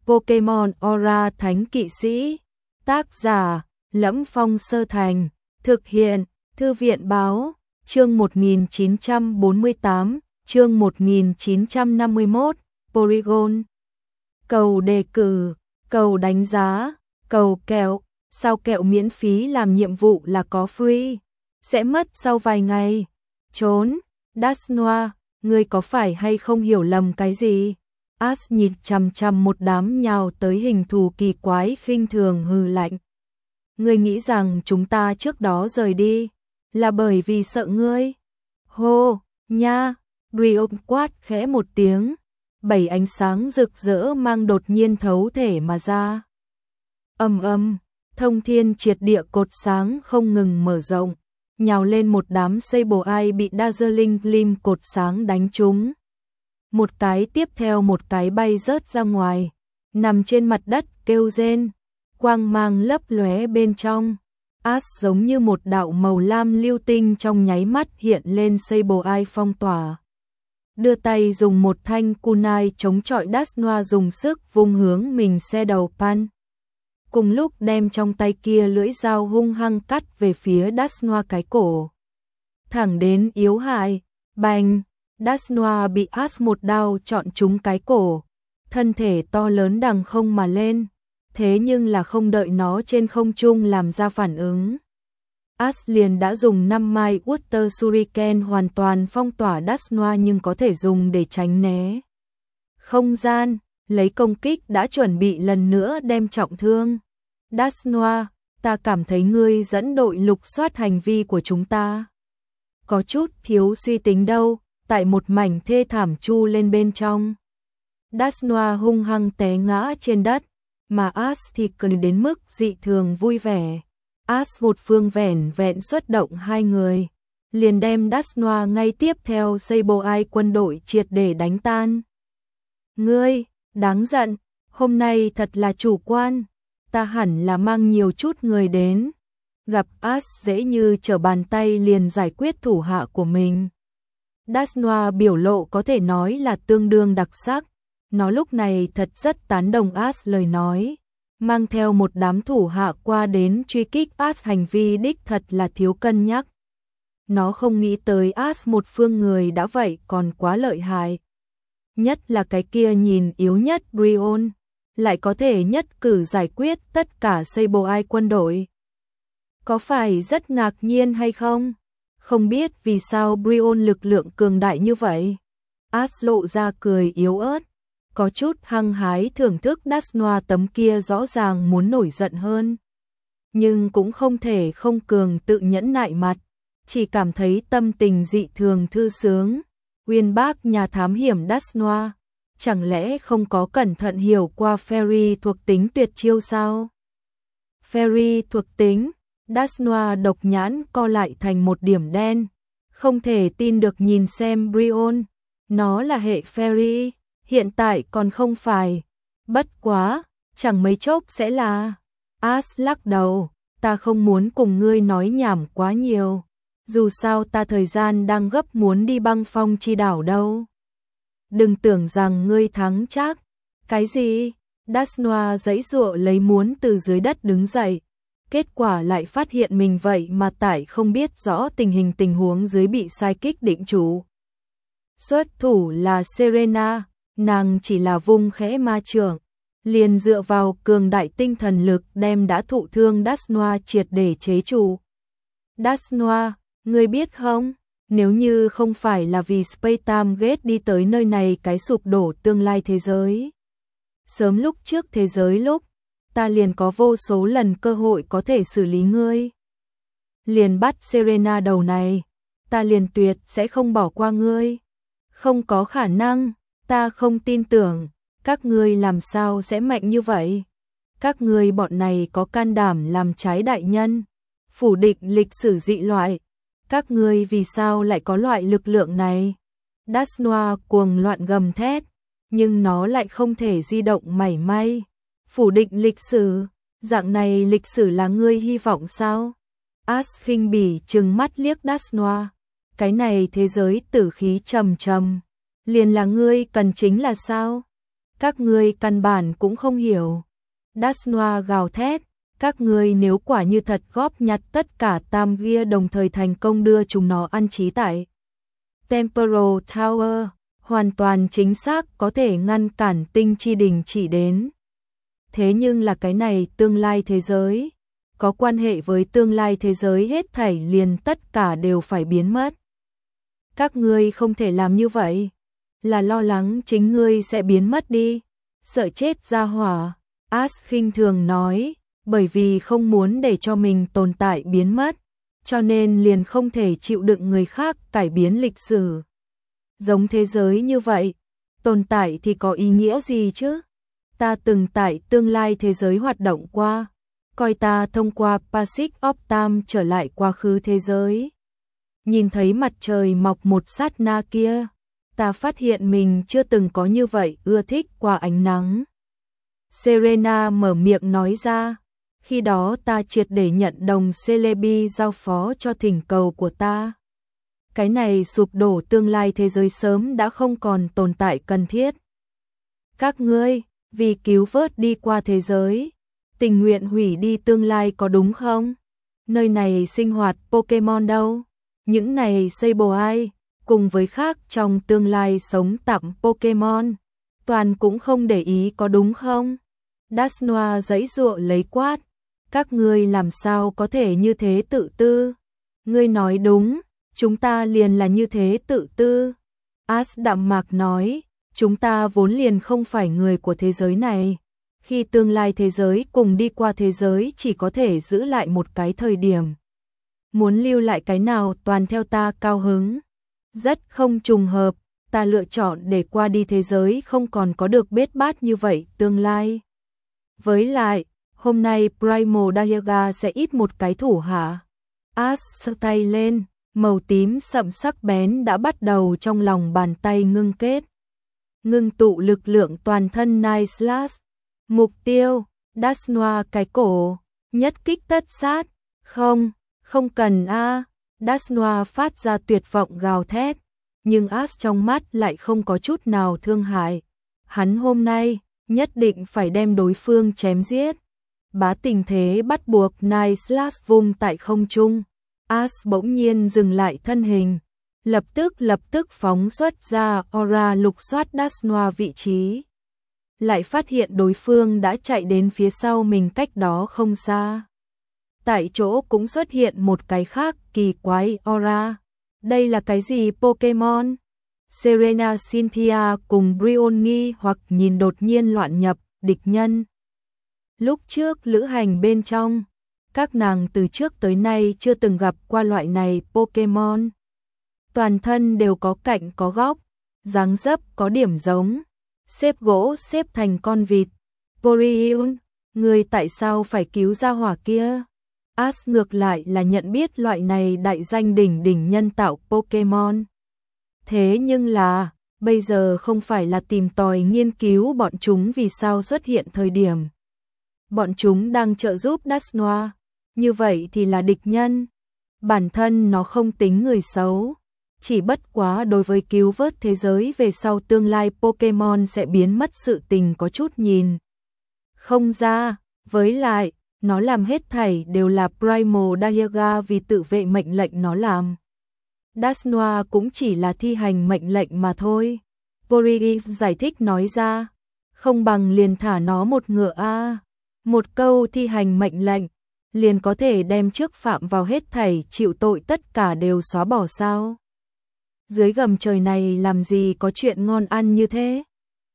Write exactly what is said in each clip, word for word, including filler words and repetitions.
Pokemon Aura Thánh Kỵ Sĩ. Tác giả Lẫm Phong Sơ Thành. Thực hiện Thư viện Báo. Chương một nghìn chín trăm bốn mươi tám, chương một nghìn chín trăm năm mươi mốt, Porygon. Cầu đề cử, cầu đánh giá, cầu kẹo, sao kẹo miễn phí làm nhiệm vụ là có free, sẽ mất sau vài ngày. Trốn, Dusknoir, ngươi có phải hay không hiểu lầm cái gì? Ash nhìn chằm chằm một đám nhào tới hình thù kỳ quái khinh thường hừ lạnh. Ngươi nghĩ rằng chúng ta trước đó rời đi là bởi vì sợ ngươi? Hô, nha, Brion quát khẽ một tiếng, bảy ánh sáng rực rỡ mang đột nhiên thấu thể mà ra. Ầm ầm, thông thiên triệt địa cột sáng không ngừng mở rộng, nhào lên một đám Sableye bị Dazzling Gleam cột sáng đánh trúng. Một cái tiếp theo một cái bay rớt ra ngoài, nằm trên mặt đất kêu rên, quang mang lấp lóe bên trong. Ash giống như một đạo màu lam lưu tinh trong nháy mắt hiện lên Sableye phong tỏa. Đưa tay dùng một thanh kunai chống chọi Dusknoir dùng sức vung hướng mình xe đầu pan. Cùng lúc đem trong tay kia lưỡi dao hung hăng cắt về phía Dusknoir cái cổ. Thẳng đến yếu hại, bành, Dusknoir bị Ash một đao chọn trúng cái cổ. Thân thể to lớn đằng không mà lên, thế nhưng là không đợi nó trên không trung làm ra phản ứng. Ash liền đã dùng năm mai Water Shuriken hoàn toàn phong tỏa Dusknoir nhưng có thể dùng để tránh né không gian, lấy công kích đã chuẩn bị lần nữa đem trọng thương. Dusknoir, ta cảm thấy ngươi dẫn đội lục soát hành vi của chúng ta có chút thiếu suy tính đâu, tại một mảnh thê thảm chu lên bên trong. Dusknoir hung hăng té ngã trên đất, mà Ash thì cười đến mức dị thường vui vẻ. Ash một phương vẻn vẹn xuất động hai người, liền đem Dusknoir ngay tiếp theo Sableye quân đội triệt để đánh tan. Ngươi, đáng giận, hôm nay thật là chủ quan, ta hẳn là mang nhiều chút người đến. Gặp Ash dễ như trở bàn tay liền giải quyết thủ hạ của mình. Dusknoir biểu lộ có thể nói là tương đương đặc sắc, nó lúc này thật rất tán đồng Ash lời nói. Mang theo một đám thủ hạ qua đến truy kích Ash hành vi đích thật là thiếu cân nhắc. Nó không nghĩ tới Ash một phương người đã vậy còn quá lợi hại. Nhất là cái kia nhìn yếu nhất Brion, lại có thể nhất cử giải quyết tất cả Sableye quân đội. Có phải rất ngạc nhiên hay không? Không biết vì sao Brion lực lượng cường đại như vậy. Ash lộ ra cười yếu ớt, có chút hăng hái thưởng thức Dusknoir tấm kia rõ ràng muốn nổi giận hơn. Nhưng cũng không thể không cường tự nhẫn nại mặt, chỉ cảm thấy tâm tình dị thường thư sướng. Uyên bác nhà thám hiểm Dusknoir, chẳng lẽ không có cẩn thận hiểu qua Fairy thuộc tính tuyệt chiêu sao? Fairy thuộc tính, Dusknoir độc nhãn co lại thành một điểm đen, không thể tin được nhìn xem Brion, nó là hệ Fairy. Hiện tại còn không phải. Bất quá, chẳng mấy chốc sẽ là. Ash lắc đầu, ta không muốn cùng ngươi nói nhảm quá nhiều. Dù sao ta thời gian đang gấp muốn đi băng phong chi đảo đâu. Đừng tưởng rằng ngươi thắng chắc. Cái gì? Dusknoir giãy giụa lấy muốn từ dưới đất đứng dậy. Kết quả lại phát hiện mình vậy mà tại không biết rõ tình hình tình huống dưới bị sai kích định chủ. Xuất thủ là Serena. Nàng chỉ là vung khẽ ma trưởng, liền dựa vào cường đại tinh thần lực đem đã thụ thương Dusknoir triệt để chế trụ. Dusknoir, ngươi biết không, nếu như không phải là vì Spacetime Gate đi tới nơi này cái sụp đổ tương lai thế giới. Sớm lúc trước thế giới lúc, ta liền có vô số lần cơ hội có thể xử lý ngươi. Liền bắt Serena đầu này, ta liền tuyệt sẽ không bỏ qua ngươi. Không có khả năng. Ta không tin tưởng, các ngươi làm sao sẽ mạnh như vậy? Các ngươi bọn này có can đảm làm trái đại nhân, phủ định lịch sử dị loại. Các ngươi vì sao lại có loại lực lượng này? Dusknoir cuồng loạn gầm thét, nhưng nó lại không thể di động mảy may. Phủ định lịch sử, dạng này lịch sử là ngươi hy vọng sao? Ash khinh bỉ trừng mắt liếc Dusknoir, cái này thế giới tử khí trầm trầm. Liền là ngươi cần chính là sao? Các ngươi căn bản cũng không hiểu. Dasnoa gào thét, các ngươi nếu quả như thật góp nhặt tất cả tam gia đồng thời thành công đưa chúng nó ăn trí tại Temporal Tower, hoàn toàn chính xác có thể ngăn cản tinh chi đình chỉ đến. Thế nhưng là cái này tương lai thế giới, có quan hệ với tương lai thế giới hết thảy liền tất cả đều phải biến mất. Các ngươi không thể làm như vậy, là lo lắng chính ngươi sẽ biến mất đi, sợ chết ra hỏa. Ash khinh thường nói, bởi vì không muốn để cho mình tồn tại biến mất, cho nên liền không thể chịu đựng người khác cải biến lịch sử. Giống thế giới như vậy, tồn tại thì có ý nghĩa gì chứ? Ta từng tại tương lai thế giới hoạt động qua, coi ta thông qua Passage of Time trở lại quá khứ thế giới. Nhìn thấy mặt trời mọc một sát na kia, ta phát hiện mình chưa từng có như vậy ưa thích qua ánh nắng. Serena mở miệng nói ra, khi đó ta triệt để nhận đồng Celebi giao phó cho thỉnh cầu của ta. Cái này sụp đổ tương lai thế giới sớm đã không còn tồn tại cần thiết. Các ngươi, vì cứu vớt đi qua thế giới, tình nguyện hủy đi tương lai có đúng không? Nơi này sinh hoạt Pokemon đâu? Những này Sableye, cùng với khác trong tương lai sống tạm Pokemon, toàn cũng không để ý có đúng không? Dasnoa giãy giụa lấy quát, các ngươi làm sao có thể như thế tự tư? Ngươi nói đúng, chúng ta liền là như thế tự tư. Ash đạm mạc nói, chúng ta vốn liền không phải người của thế giới này. Khi tương lai thế giới cùng đi qua thế giới chỉ có thể giữ lại một cái thời điểm. Muốn lưu lại cái nào toàn theo ta cao hứng. Rất không trùng hợp, ta lựa chọn để qua đi thế giới không còn có được bết bát như vậy tương lai. Với lại, hôm nay Primal Dialga sẽ ít một cái thủ hạ. Ash giơ tay lên, màu tím sậm sắc bén đã bắt đầu trong lòng bàn tay ngưng kết. Ngưng tụ lực lượng toàn thân Night Slash. Mục tiêu, Dasnoa cái cổ, nhất kích tất sát. Không, không cần a. À. Dasnoa phát ra tuyệt vọng gào thét, nhưng Ash trong mắt lại không có chút nào thương hại. Hắn hôm nay nhất định phải đem đối phương chém giết. Bá tình thế bắt buộc Night Slash vung tại không trung. Ash bỗng nhiên dừng lại thân hình, lập tức lập tức phóng xuất ra aura lục soát Dasnoa vị trí. Lại phát hiện đối phương đã chạy đến phía sau mình cách đó không xa. Tại chỗ cũng xuất hiện một cái khác kỳ quái aura. Đây là cái gì Pokemon? Serena Cynthia cùng Brion nghi hoặc nhìn đột nhiên loạn nhập, địch nhân. Lúc trước lữ hành bên trong, các nàng từ trước tới nay chưa từng gặp qua loại này Pokemon. Toàn thân đều có cạnh có góc, dáng dấp có điểm giống, xếp gỗ xếp thành con vịt. Porion, người tại sao phải cứu ra hỏa kia? Ash ngược lại là nhận biết loại này đại danh đỉnh đỉnh nhân tạo Pokemon. Thế nhưng là, bây giờ không phải là tìm tòi nghiên cứu bọn chúng vì sao xuất hiện thời điểm. Bọn chúng đang trợ giúp Dasnoa, như vậy thì là địch nhân. Bản thân nó không tính người xấu, chỉ bất quá đối với cứu vớt thế giới về sau tương lai Pokemon sẽ biến mất sự tình có chút nhìn không ra, với lại, nó làm hết thảy đều là Primal Dialga vì tự vệ mệnh lệnh nó làm. Dasnoa cũng chỉ là thi hành mệnh lệnh mà thôi. Porigi giải thích nói ra, không bằng liền thả nó một ngựa a. Một câu thi hành mệnh lệnh, liền có thể đem trước phạm vào hết thảy chịu tội tất cả đều xóa bỏ sao? Dưới gầm trời này làm gì có chuyện ngon ăn như thế?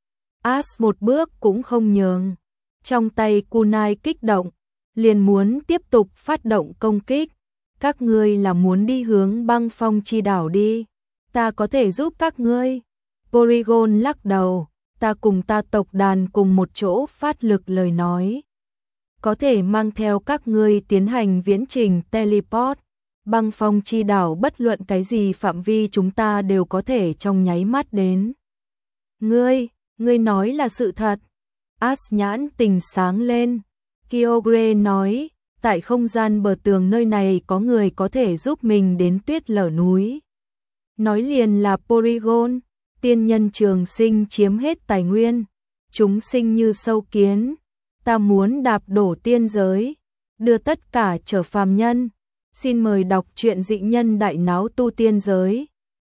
Ash một bước cũng không nhường, trong tay kunai kích động, liền muốn tiếp tục phát động công kích. Các ngươi là muốn đi hướng băng phong chi đảo đi, ta có thể giúp các ngươi. Porygon lắc đầu, ta cùng ta tộc đàn cùng một chỗ phát lực lời nói. Có thể mang theo các ngươi tiến hành viễn trình teleport. Băng phong chi đảo bất luận cái gì phạm vi chúng ta đều có thể trong nháy mắt đến. Ngươi, ngươi nói là sự thật. Ash nhãn tình sáng lên. Kyogre nói, tại không gian bờ tường nơi này có người có thể giúp mình đến tuyết lở núi. Nói liền là Porygon, tiên nhân trường sinh chiếm hết tài nguyên, chúng sinh như sâu kiến, ta muốn đạp đổ tiên giới, đưa tất cả trở phàm nhân. Xin mời đọc truyện Dị Nhân Đại Náo Tu Tiên Giới.